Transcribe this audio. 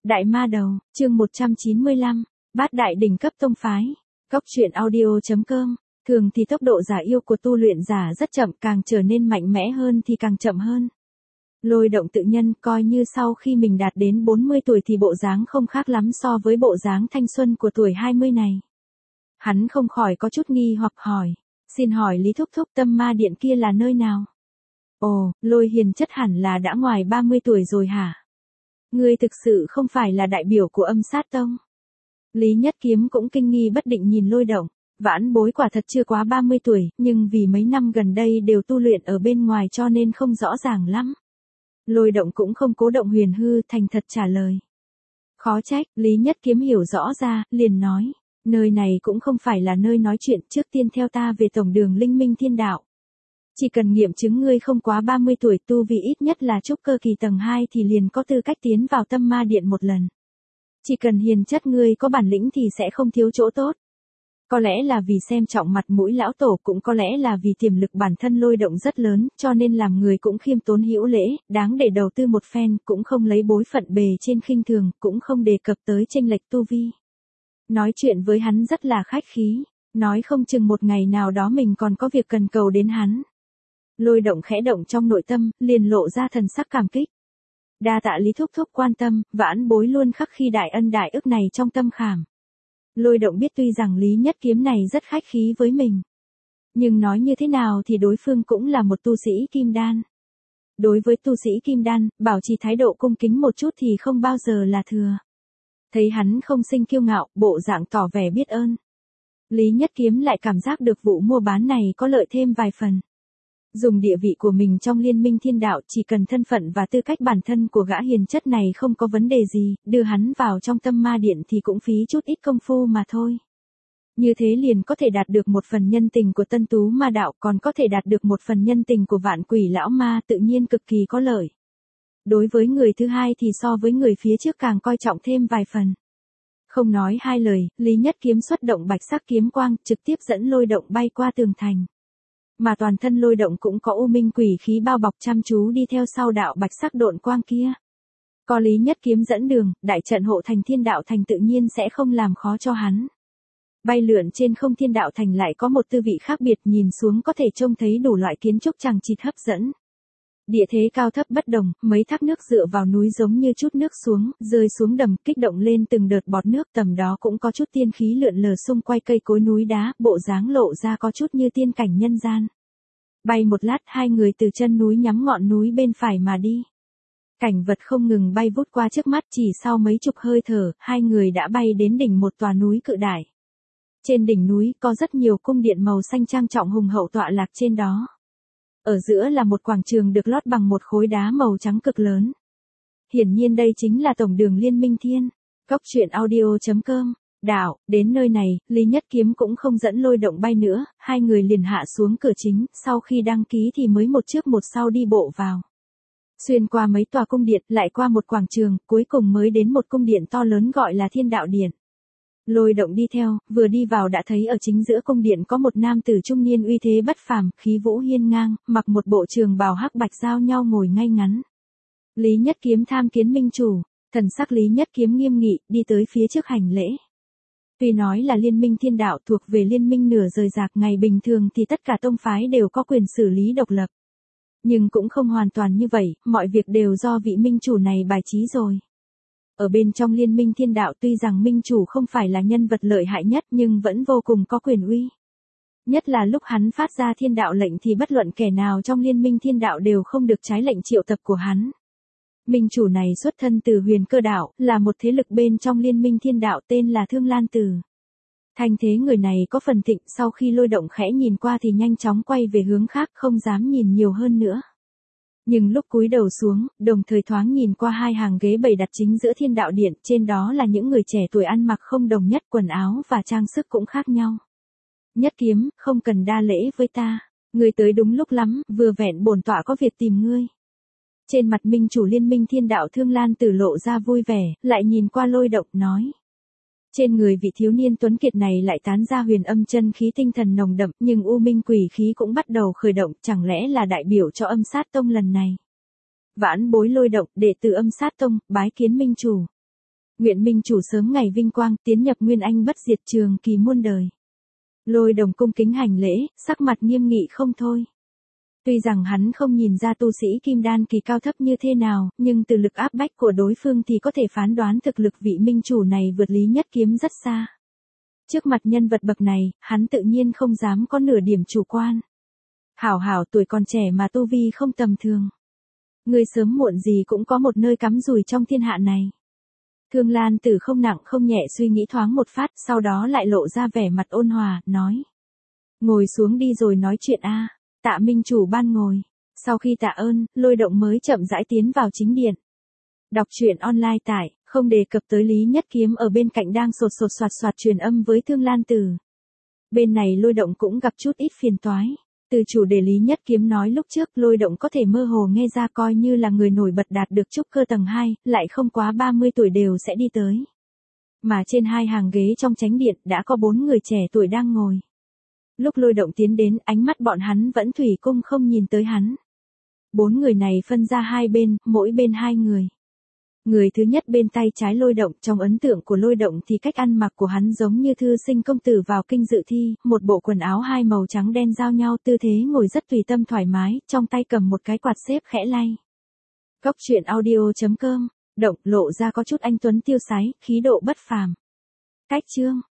Đại Ma Đầu, chương 195, Bát Đại Đỉnh Cấp Tông Phái. Cóc truyện audio.com. Thường thì tốc độ giả yêu của tu luyện giả rất chậm, càng trở nên mạnh mẽ hơn thì càng chậm hơn. Lôi Động tự nhân coi như sau khi mình đạt đến 40 tuổi thì bộ dáng không khác lắm so với bộ dáng thanh xuân của tuổi 20 này. Hắn không khỏi có chút nghi hoặc hỏi, xin hỏi Lý Thúc Thúc, Tâm Ma Điện kia là nơi nào? Ồ, Lôi Hiền chất hẳn là đã ngoài 30 tuổi rồi hả? Ngươi thực sự không phải là đại biểu của Âm Sát Tông. Lý Nhất Kiếm cũng kinh nghi bất định nhìn Lôi Động, vãn bối quả thật chưa quá 30 tuổi, nhưng vì mấy năm gần đây đều tu luyện ở bên ngoài cho nên không rõ ràng lắm. Lôi Động cũng không cố động huyền hư, thành thật trả lời. Khó trách, Lý Nhất Kiếm hiểu rõ ra, liền nói, nơi này cũng không phải là nơi nói chuyện, trước tiên theo ta về tổng đường Linh Minh Thiên Đạo. Chỉ cần nghiệm chứng ngươi không quá 30 tuổi, tu vi ít nhất là trúc cơ kỳ tầng 2 thì liền có tư cách tiến vào Tâm Ma Điện một lần. Chỉ cần hiền chất ngươi có bản lĩnh thì sẽ không thiếu chỗ tốt. Có lẽ là vì xem trọng mặt mũi lão tổ, cũng có lẽ là vì tiềm lực bản thân Lôi Động rất lớn, cho nên làm người cũng khiêm tốn hữu lễ, đáng để đầu tư một phen, cũng không lấy bối phận bề trên khinh thường, cũng không đề cập tới chênh lệch tu vi. Nói chuyện với hắn rất là khách khí, nói không chừng một ngày nào đó mình còn có việc cần cầu đến hắn. Lôi Động khẽ động trong nội tâm, liền lộ ra thần sắc cảm kích. Đa tạ Lý Thúc Thúc quan tâm, vãn bối luôn khắc khi đại ân đại ức này trong tâm khảm. Lôi Động biết tuy rằng Lý Nhất Kiếm này rất khách khí với mình, nhưng nói như thế nào thì đối phương cũng là một tu sĩ kim đan. Đối với tu sĩ kim đan, bảo trì thái độ cung kính một chút thì không bao giờ là thừa. Thấy hắn không sinh kiêu ngạo, bộ dạng tỏ vẻ biết ơn, Lý Nhất Kiếm lại cảm giác được vụ mua bán này có lợi thêm vài phần. Dùng địa vị của mình trong Liên Minh Thiên Đạo, chỉ cần thân phận và tư cách bản thân của gã hiền chất này không có vấn đề gì, đưa hắn vào trong Tâm Ma Điện thì cũng phí chút ít công phu mà thôi. Như thế liền có thể đạt được một phần nhân tình của Tân Tú Ma Đạo, còn có thể đạt được một phần nhân tình của Vạn Quỷ Lão Ma, tự nhiên cực kỳ có lợi. Đối với người thứ hai thì so với người phía trước càng coi trọng thêm vài phần. Không nói hai lời, Lý Nhất Kiếm xuất động bạch sắc kiếm quang, trực tiếp dẫn Lôi Động bay qua tường thành. Mà toàn thân Lôi Động cũng có u minh quỷ khí bao bọc, chăm chú đi theo sau đạo bạch sắc độn quang kia. Có Lý Nhất Kiếm dẫn đường, đại trận hộ thành Thiên Đạo Thành tự nhiên sẽ không làm khó cho hắn. Bay lượn trên không, Thiên Đạo Thành lại có một tư vị khác biệt, nhìn xuống có thể trông thấy đủ loại kiến trúc chằng chịt hấp dẫn. Địa thế cao thấp bất đồng, mấy thác nước dựa vào núi giống như chút nước xuống, rơi xuống đầm, kích động lên từng đợt bọt nước, tầm đó cũng có chút tiên khí lượn lờ xung quanh cây cối núi đá, bộ dáng lộ ra có chút như tiên cảnh nhân gian. Bay một lát, hai người từ chân núi nhắm ngọn núi bên phải mà đi. Cảnh vật không ngừng bay vút qua trước mắt, chỉ sau mấy chục hơi thở, hai người đã bay đến đỉnh một tòa núi cự đại. Trên đỉnh núi có rất nhiều cung điện màu xanh trang trọng hùng hậu tọa lạc trên đó. Ở giữa là một quảng trường được lót bằng một khối đá màu trắng cực lớn. Hiển nhiên đây chính là tổng đường Liên Minh Thiên. Cóc truyện audio.com. Đạo, đến nơi này, Lý Nhất Kiếm cũng không dẫn Lôi Động bay nữa, hai người liền hạ xuống cửa chính, sau khi đăng ký thì mới một trước một sau đi bộ vào. Xuyên qua mấy tòa cung điện, lại qua một quảng trường, cuối cùng mới đến một cung điện to lớn gọi là Thiên Đạo Điện. Lôi Động đi theo, vừa đi vào đã thấy ở chính giữa cung điện có một nam tử trung niên uy thế bất phàm, khí vũ hiên ngang, mặc một bộ trường bào hắc bạch giao nhau ngồi ngay ngắn. Lý Nhất Kiếm tham kiến minh chủ, thần sắc Lý Nhất Kiếm nghiêm nghị, đi tới phía trước hành lễ. Tuy nói là Liên Minh Thiên Đạo thuộc về liên minh nửa rời rạc, ngày bình thường thì tất cả tông phái đều có quyền xử lý độc lập. Nhưng cũng không hoàn toàn như vậy, mọi việc đều do vị minh chủ này bài trí rồi. Ở bên trong Liên Minh Thiên Đạo tuy rằng minh chủ không phải là nhân vật lợi hại nhất nhưng vẫn vô cùng có quyền uy. Nhất là lúc hắn phát ra thiên đạo lệnh thì bất luận kẻ nào trong Liên Minh Thiên Đạo đều không được trái lệnh triệu tập của hắn. Minh chủ này xuất thân từ Huyền Cơ Đạo, là một thế lực bên trong Liên Minh Thiên Đạo tên là Thương Lan Tử. Thành thế người này có phần thịnh, sau khi Lôi Động khẽ nhìn qua thì nhanh chóng quay về hướng khác, không dám nhìn nhiều hơn nữa. Nhưng lúc cúi đầu xuống, đồng thời thoáng nhìn qua hai hàng ghế bày đặt chính giữa Thiên Đạo Điện, trên đó là những người trẻ tuổi ăn mặc không đồng nhất, quần áo và trang sức cũng khác nhau. Nhất Kiếm, không cần đa lễ với ta, ngươi tới đúng lúc lắm, vừa vẹn bổn tọa có việc tìm ngươi. Trên mặt minh chủ Liên Minh Thiên Đạo Thương Lan Tử lộ ra vui vẻ, lại nhìn qua Lôi Động nói. Trên người vị thiếu niên tuấn kiệt này lại tán ra huyền âm chân khí tinh thần nồng đậm, nhưng u minh quỷ khí cũng bắt đầu khởi động, chẳng lẽ là đại biểu cho Âm Sát Tông lần này. Vãn bối Lôi Động, đệ tử Âm Sát Tông, bái kiến minh chủ. Nguyện minh chủ sớm ngày vinh quang, tiến nhập nguyên anh bất diệt, trường kỳ muôn đời. Lôi Đồng cung kính hành lễ, sắc mặt nghiêm nghị không thôi. Tuy rằng hắn không nhìn ra tu sĩ kim đan kỳ cao thấp như thế nào, nhưng từ lực áp bách của đối phương thì có thể phán đoán thực lực vị minh chủ này vượt Lý Nhất Kiếm rất xa. Trước mặt nhân vật bậc này, hắn tự nhiên không dám có nửa điểm chủ quan. Hảo hảo, tuổi còn trẻ mà tu vi không tầm thường. Người sớm muộn gì cũng có một nơi cắm rùi trong thiên hạ này. Thương Lan Tử không nặng không nhẹ suy nghĩ thoáng một phát, sau đó lại lộ ra vẻ mặt ôn hòa, nói. Ngồi xuống đi rồi nói chuyện a. Tạ minh chủ ban ngồi. Sau khi tạ ơn, Lôi Động mới chậm rãi tiến vào chính điện. Đọc truyện online tại, không đề cập tới Lý Nhất Kiếm ở bên cạnh đang sột sột soạt soạt truyền âm với Thương Lan Tử. Bên này Lôi Động cũng gặp chút ít phiền toái. Từ chủ đề Lý Nhất Kiếm nói lúc trước, Lôi Động có thể mơ hồ nghe ra coi như là người nổi bật đạt được trúc cơ tầng 2, lại không quá 30 tuổi đều sẽ đi tới. Mà trên hai hàng ghế trong chánh điện đã có 4 người trẻ tuổi đang ngồi. Lúc Lôi Động tiến đến, ánh mắt bọn hắn vẫn thủy cung không nhìn tới hắn. 4 người này phân ra hai bên, mỗi bên 2 người. Người thứ nhất bên tay trái Lôi Động, trong ấn tượng của Lôi Động thì cách ăn mặc của hắn giống như thư sinh công tử vào kinh dự thi, một bộ quần áo hai màu trắng đen giao nhau, tư thế ngồi rất tùy tâm thoải mái, trong tay cầm một cái quạt xếp khẽ lay. Cốc truyện audio.com, Động lộ ra có chút anh tuấn tiêu sái, khí độ bất phàm. Cách chương